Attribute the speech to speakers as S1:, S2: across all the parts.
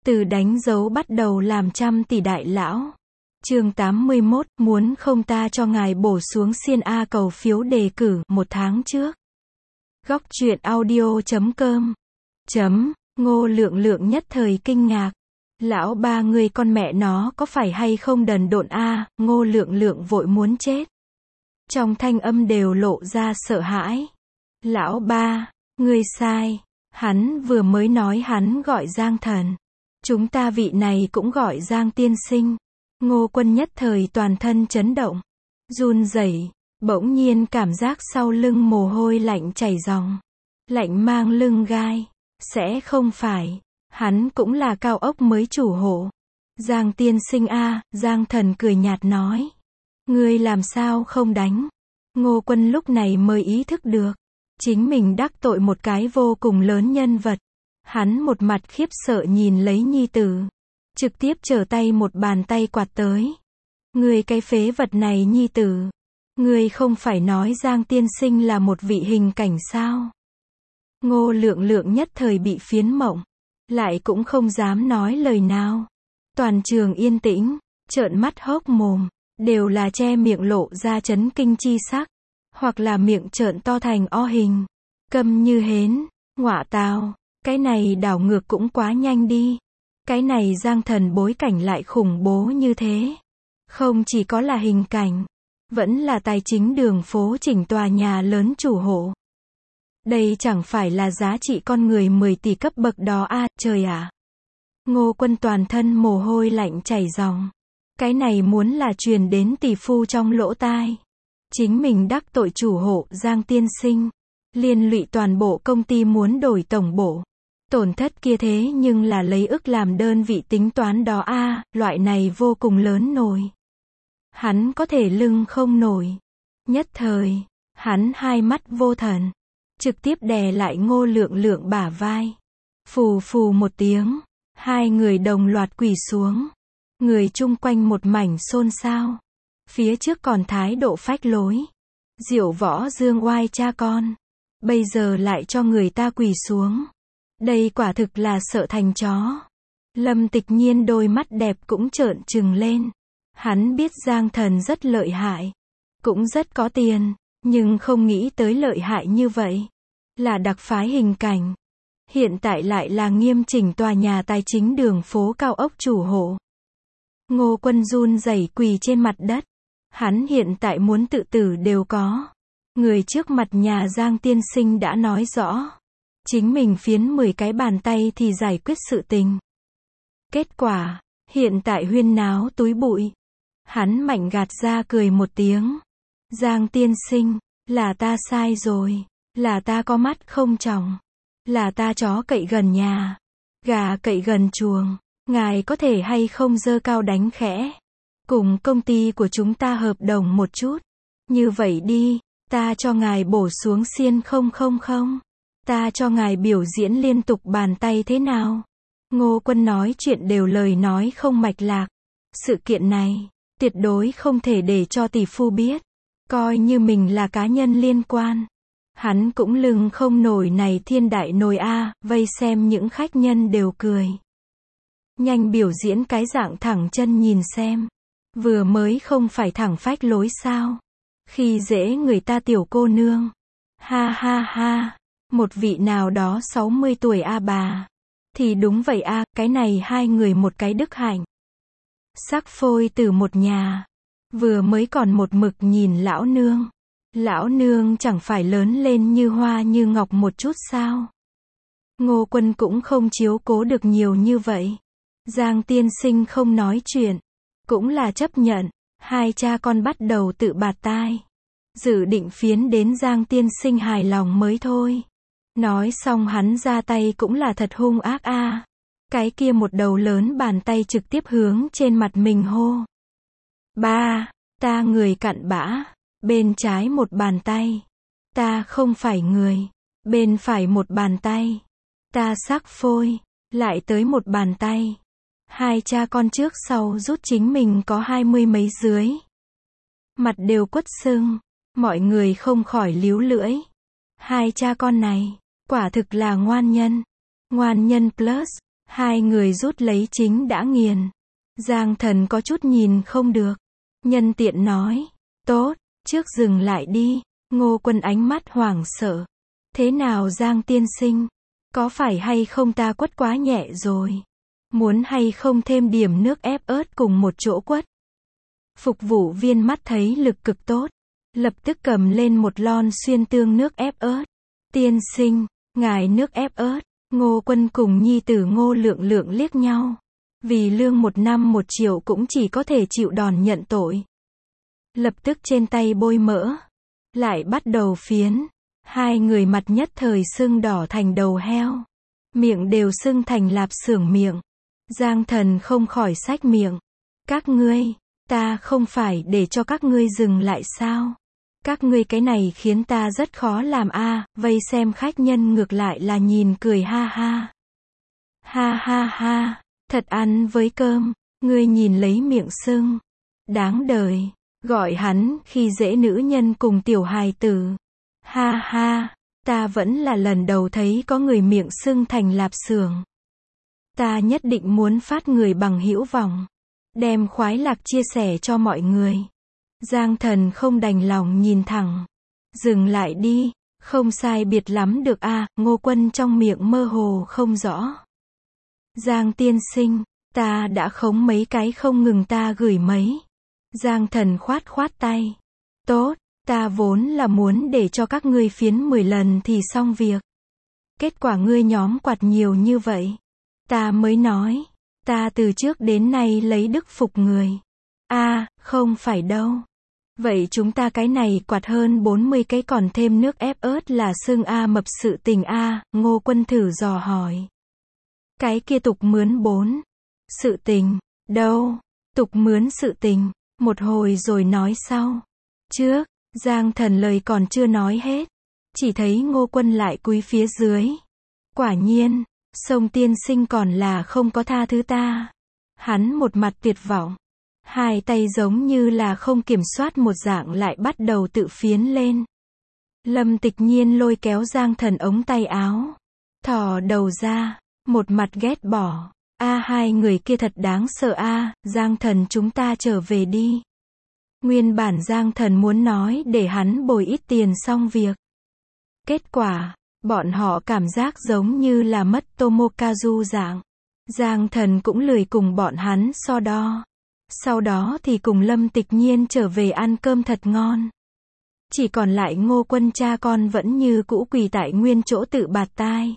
S1: Từ đánh dấu bắt đầu làm trăm tỷ đại lão. Chương 81, muốn không ta cho ngài bổ xuống xiên A cầu phiếu đề cử, 1 tháng trước. Góc truyện audio.com. Ngô Lượng Lượng nhất thời kinh ngạc. Lão ba người con mẹ nó có phải hay không đần độn a? Ngô Lượng Lượng vội muốn chết. Trong thanh âm đều lộ ra sợ hãi. Lão ba, ngươi sai. Hắn vừa mới nói hắn gọi Giang Thần. Chúng ta vị này cũng gọi Giang tiên sinh. Ngô Quân nhất thời toàn thân chấn động. Run rẩy, bỗng nhiên cảm giác sau lưng mồ hôi lạnh chảy ròng. Lạnh mang lưng gai. Sẽ không phải. Hắn cũng là cao ốc mới chủ hộ. Giang tiên sinh a, Giang Thần cười nhạt nói. Ngươi làm sao không đánh? Ngô Quân lúc này mới ý thức được. Chính mình đắc tội một cái vô cùng lớn nhân vật. Hắn một mặt khiếp sợ nhìn lấy nhi tử. Trực tiếp trở tay một bàn tay quạt tới. Ngươi cái phế vật này nhi tử. Ngươi không phải nói Giang tiên sinh là một vị hình cảnh sao? Ngô Lượng Lượng nhất thời bị phiến mộng. Lại cũng không dám nói lời nào. Toàn trường yên tĩnh, trợn mắt hốc mồm. Đều là che miệng lộ ra chấn kinh chi sắc. Hoặc là miệng trợn to thành O hình. Câm như hến. Ngọa tào. Cái này đảo ngược cũng quá nhanh đi. Cái này Giang Thần bối cảnh lại khủng bố như thế. Không chỉ có là hình cảnh. Vẫn là tài chính đường phố chỉnh tòa nhà lớn chủ hộ. Đây chẳng phải là giá trị con người 10 tỷ cấp bậc đó a, trời ạ. Ngô Quân toàn thân mồ hôi lạnh chảy ròng. Cái này muốn là truyền đến tỷ phu trong lỗ tai. Chính mình đắc tội chủ hộ Giang tiên sinh. Liên lụy toàn bộ công ty muốn đổi tổng bộ. Tổn thất kia thế nhưng là lấy ức làm đơn vị tính toán đó a, loại này vô cùng lớn nổi. Hắn có thể lưng không nổi. Nhất thời, hắn hai mắt vô thần. Trực tiếp đè lại Ngô Lượng Lượng bả vai. Phù phù một tiếng. Hai người đồng loạt quỳ xuống. Người chung quanh một mảnh xôn xao. Phía trước còn thái độ phách lối. Diệu võ dương oai cha con. Bây giờ lại cho người ta quỳ xuống. Đây quả thực là sợ thành chó. Lâm Tịch Nhiên đôi mắt đẹp cũng trợn trừng lên. Hắn biết Giang Thần rất lợi hại. Cũng rất có tiền. Nhưng không nghĩ tới lợi hại như vậy. Là đặc phái hình cảnh. Hiện tại lại là nghiêm chỉnh tòa nhà tài chính đường phố cao ốc chủ hộ. Ngô Quân run rẩy quỳ trên mặt đất. Hắn hiện tại muốn tự tử đều có. Người trước mặt nhà Giang tiên sinh đã nói rõ. Chính mình phiến 10 cái bàn tay thì giải quyết sự tình. Kết quả, hiện tại huyên náo túi bụi. Hắn mạnh gạt ra cười một tiếng. Giang tiên sinh, là ta sai rồi. Là ta có mắt không tròng. Là ta chó cậy gần nhà. Gà cậy gần chuồng. Ngài có thể hay không giơ cao đánh khẽ. Cùng công ty của chúng ta hợp đồng một chút. Như vậy đi, ta cho ngài bổ xuống xiên 000. Ta cho ngài biểu diễn liên tục bàn tay thế nào? Ngô Quân nói chuyện đều lời nói không mạch lạc. Sự kiện này, tuyệt đối không thể để cho tỷ phu biết. Coi như mình là cá nhân liên quan. Hắn cũng lưng không nổi này thiên đại nồi a, vây xem những khách nhân đều cười. Nhanh biểu diễn cái dạng thẳng chân nhìn xem. Vừa mới không phải thẳng phách lối sao? Khi dễ người ta tiểu cô nương. Ha ha ha. Một vị nào đó 60 tuổi a bà. Thì đúng vậy a, cái này hai người một cái đức hạnh. Sắc phôi từ một nhà. Vừa mới còn một mực nhìn lão nương. Lão nương chẳng phải lớn lên như hoa như ngọc một chút sao? Ngô Quân cũng không chiếu cố được nhiều như vậy. Giang tiên sinh không nói chuyện. Cũng là chấp nhận. Hai cha con bắt đầu tự bạt tai. Dự định phiến đến Giang tiên sinh hài lòng mới thôi. Nói xong hắn ra tay cũng là thật hung ác a. Cái kia một đầu lớn bàn tay trực tiếp hướng trên mặt mình hô. Ba, ta người cặn bã. Bên trái một bàn tay. Ta không phải người. Bên phải một bàn tay. Ta sắc phôi. Lại tới một bàn tay. Hai cha con trước sau rút chính mình có 20 mấy dưới. Mặt đều quất sưng. Mọi người không khỏi líu lưỡi. Hai cha con này, quả thực là ngoan nhân. Ngoan nhân plus. Hai người rút lấy chính đã nghiền. Giang Thần có chút nhìn không được. Nhân tiện nói. Tốt, trước dừng lại đi. Ngô Quân ánh mắt hoảng sợ. Thế nào Giang tiên sinh? Có phải hay không ta quất quá nhẹ rồi? Muốn hay không thêm điểm nước ép ớt cùng một chỗ quất? Phục vụ viên mắt thấy lực cực tốt. Lập tức cầm lên một lon xuyên tương nước ép ớt. Tiên sinh, ngài nước ép ớt. Ngô Quân cùng nhi tử Ngô Lượng Lượng liếc nhau. Vì lương 1 năm 1 triệu cũng chỉ có thể chịu đòn nhận tội. Lập tức trên tay bôi mỡ. Lại bắt đầu phiến. Hai người mặt nhất thời sưng đỏ thành đầu heo. Miệng đều sưng thành lạp xưởng miệng. Giang Thần không khỏi xách miệng. Các ngươi, ta không phải để cho các ngươi dừng lại sao? Các ngươi cái này khiến ta rất khó làm a. Vây xem khách nhân ngược lại là nhìn cười ha ha. Ha ha ha, thật ăn với cơm, ngươi nhìn lấy miệng sưng. Đáng đời, gọi hắn khi dễ nữ nhân cùng tiểu hài tử. Ha ha, ta vẫn là lần đầu thấy có người miệng sưng thành lạp xưởng. Ta nhất định muốn phát người bằng hữu vọng. Đem khoái lạc chia sẻ cho mọi người. Giang Thần không đành lòng nhìn thẳng. Dừng lại đi, không sai biệt lắm được a. Ngô Quân trong miệng mơ hồ không rõ. Giang tiên sinh, ta đã khống mấy cái không ngừng ta gửi mấy. Giang Thần khoát khoát tay. Tốt, ta vốn là muốn để cho các ngươi phiến 10 lần thì xong việc. Kết quả ngươi nhóm quạt nhiều như vậy. Ta mới nói, ta từ trước đến nay lấy đức phục người. A, không phải đâu. Vậy chúng ta cái này quạt hơn 40 cái còn thêm nước ép ớt là xương a mập sự tình a. Ngô Quân thử dò hỏi. Cái kia tục mướn 4. Sự tình, đâu? Tục mướn sự tình, một hồi rồi nói sau. Trước, Giang Thần lời còn chưa nói hết. Chỉ thấy Ngô Quân lại cúi phía dưới. Quả nhiên, Sông tiên sinh còn là không có tha thứ ta. Hắn một mặt tuyệt vọng. Hai tay giống như là không kiểm soát một dạng lại bắt đầu tự phiến lên. Lâm Tịch Nhiên lôi kéo Giang Thần ống tay áo. Thò đầu ra, một mặt ghét bỏ. A, hai người kia thật đáng sợ a. Giang Thần chúng ta trở về đi. Nguyên bản Giang Thần muốn nói để hắn bồi ít tiền xong việc. Kết quả, bọn họ cảm giác giống như là mất Tomokazu dạng. Giang Thần cũng lười cùng bọn hắn so đo. Sau đó thì cùng Lâm Tịch Nhiên trở về ăn cơm thật ngon. Chỉ còn lại Ngô Quân cha con vẫn như cũ quỳ tại nguyên chỗ tự bạt tai.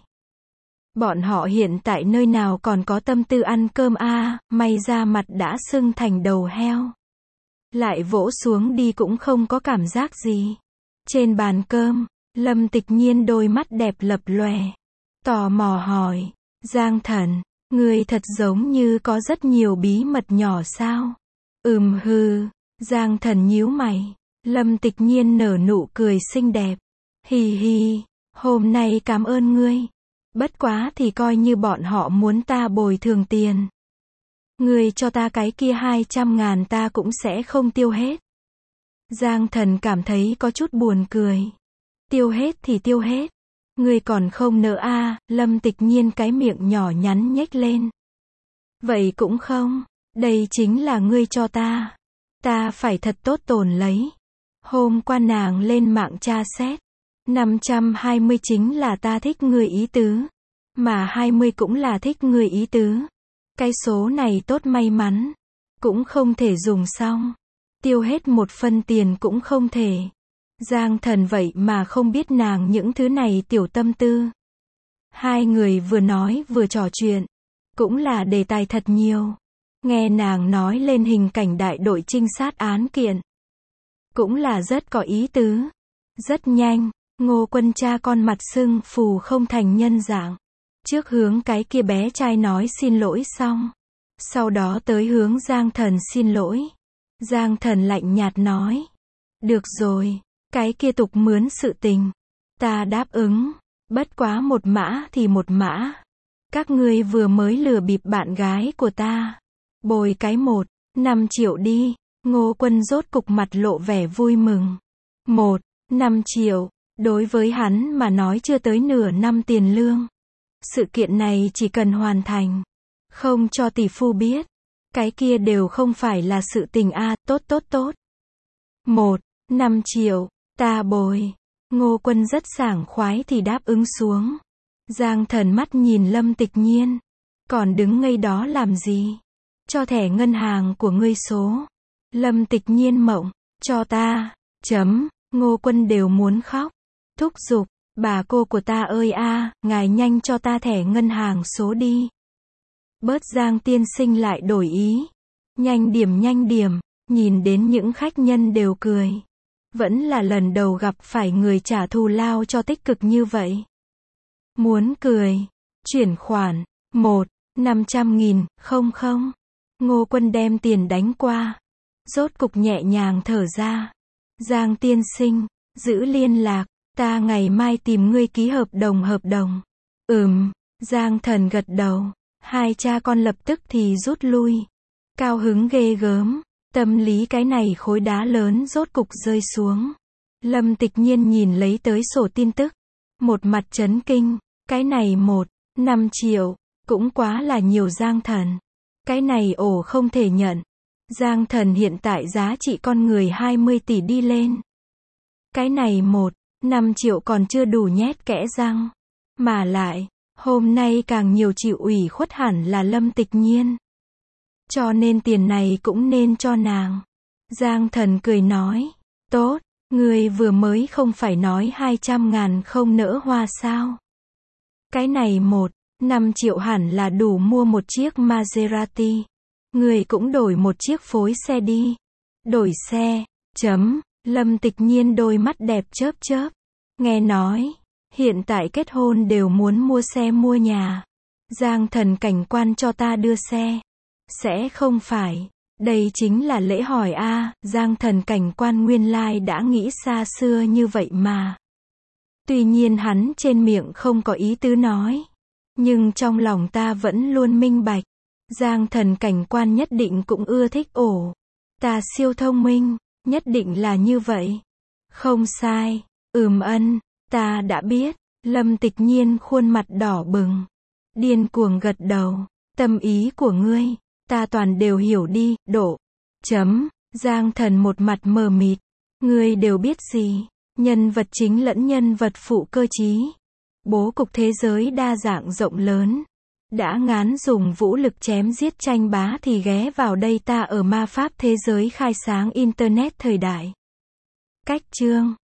S1: Bọn họ hiện tại nơi nào còn có tâm tư ăn cơm a, may ra mặt đã sưng thành đầu heo. Lại vỗ xuống đi cũng không có cảm giác gì. Trên bàn cơm, Lâm Tịch Nhiên đôi mắt đẹp lập lòe. Tò mò hỏi, Giang Thần, ngươi thật giống như có rất nhiều bí mật nhỏ sao? Hừ, Giang Thần nhíu mày. Lâm Tịch Nhiên nở nụ cười xinh đẹp. Hì hì, hôm nay cảm ơn ngươi. Bất quá thì coi như bọn họ muốn ta bồi thường tiền. Ngươi cho ta cái kia 200.000 ta cũng sẽ không tiêu hết. Giang Thần cảm thấy có chút buồn cười. Tiêu hết thì tiêu hết. Ngươi còn không nỡ a. Lâm Tịch Nhiên cái miệng nhỏ nhắn nhếch lên. Vậy cũng không. Đây chính là ngươi cho ta. Ta phải thật tốt tồn lấy. Hôm qua nàng lên mạng tra xét. 520 chính là ta thích ngươi ý tứ. Mà 20 cũng là thích ngươi ý tứ. Cái số này tốt may mắn. Cũng không thể dùng xong. Tiêu hết một phân tiền cũng không thể. Giang Thần vậy mà không biết nàng những thứ này tiểu tâm tư. Hai người vừa nói vừa trò chuyện. Cũng là đề tài thật nhiều. Nghe nàng nói lên hình cảnh đại đội trinh sát án kiện. Cũng là rất có ý tứ. Rất nhanh, Ngô Quân cha con mặt sưng phù không thành nhân dạng. Trước hướng cái kia bé trai nói xin lỗi xong. Sau đó tới hướng Giang Thần xin lỗi. Giang Thần lạnh nhạt nói. Được rồi, cái kia tục mướn sự tình. Ta đáp ứng. Bất quá một mã thì một mã. Các ngươi vừa mới lừa bịp bạn gái của ta. Bồi cái 5 triệu đi. Ngô Quân rốt cục mặt lộ vẻ vui mừng. 5 triệu. Đối với hắn mà nói chưa tới nửa năm tiền lương. Sự kiện này chỉ cần hoàn thành, không cho tỷ phu biết, cái kia đều không phải là sự tình a, tốt tốt tốt. 5 triệu, ta bồi. Ngô Quân rất sảng khoái thì đáp ứng xuống. Giang Thần mắt nhìn Lâm Tịch Nhiên. Còn đứng ngây đó làm gì? Cho thẻ ngân hàng của ngươi số. Lâm Tịch Nhiên mộng, cho ta. Ngô Quân đều muốn khóc. Thúc giục, bà cô của ta ơi a, ngài nhanh cho ta thẻ ngân hàng số đi. Bớt Giang tiên sinh lại đổi ý. Nhanh điểm, nhìn đến những khách nhân đều cười. Vẫn là lần đầu gặp phải người trả thù lao cho tích cực như vậy. Muốn cười. Chuyển khoản. 500.000, không. Ngô Quân đem tiền đánh qua. Rốt cục nhẹ nhàng thở ra. Giang tiên sinh, giữ liên lạc, ta ngày mai tìm ngươi ký hợp đồng. Giang Thần gật đầu. Hai cha con lập tức thì rút lui. Cao hứng ghê gớm. Tâm lý cái này khối đá lớn rốt cục rơi xuống. Lâm Tịch Nhiên nhìn lấy tới sổ tin tức. Một mặt chấn kinh. Cái này 5 triệu. Cũng quá là nhiều Giang Thần. Cái này không thể nhận. Giang Thần hiện tại giá trị con người 20 tỷ đi lên. Cái này 5 triệu còn chưa đủ nhét kẽ răng. Mà lại, hôm nay càng nhiều chịu ủy khuất hẳn là Lâm Tịch Nhiên. Cho nên tiền này cũng nên cho nàng. Giang Thần cười nói. Tốt, ngươi vừa mới không phải nói 200.000 không nỡ hoa sao? Cái này 5 triệu hẳn là đủ mua một chiếc Maserati. Ngươi cũng đổi một chiếc phối xe đi. Đổi xe. Lâm Tịch Nhiên đôi mắt đẹp chớp. Nghe nói, hiện tại kết hôn đều muốn mua xe mua nhà. Giang Thần cảnh quan cho ta đưa xe. Sẽ không phải. Đây chính là lễ hỏi a. Giang Thần cảnh quan nguyên lai đã nghĩ xa xưa như vậy mà. Tuy nhiên hắn trên miệng không có ý tứ nói. Nhưng trong lòng ta vẫn luôn minh bạch. Giang Thần cảnh quan nhất định cũng ưa thích ta siêu thông minh. Nhất định là như vậy. Không sai. Ta đã biết. Lâm Tịch Nhiên khuôn mặt đỏ bừng. Điên cuồng gật đầu. Tâm ý của ngươi, ta toàn đều hiểu đi, Giang Thần một mặt mờ mịt. Ngươi đều biết gì? Nhân vật chính lẫn nhân vật phụ cơ trí. Bố cục thế giới đa dạng rộng lớn. Đã ngán dùng vũ lực chém giết tranh bá thì ghé vào đây ta ở ma pháp thế giới khai sáng Internet thời đại. Cách chương